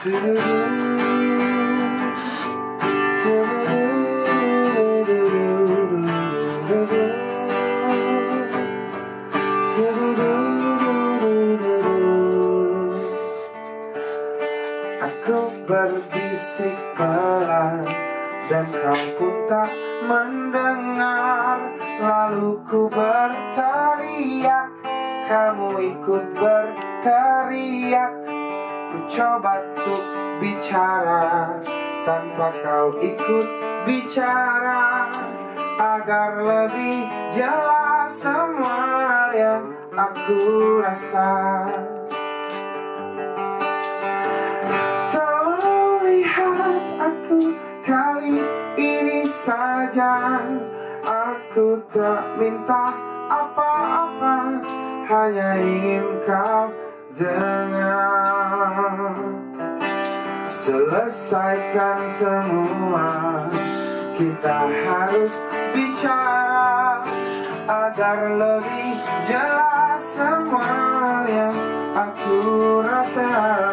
Aku berbisik pelan dan kau pun tak mendengar. Lalu ku berteriak, kamu ikut berteriak. Ku coba untuk bicara tanpa kau ikut bicara, agar lebih jelas semua yang aku rasa. Tolong lihat aku kali ini saja. Aku tak minta apa-apa, hanya ingin kau dengar. Selesaikan semua, kita harus bicara, agar lebih jelas semua yang aku rasa.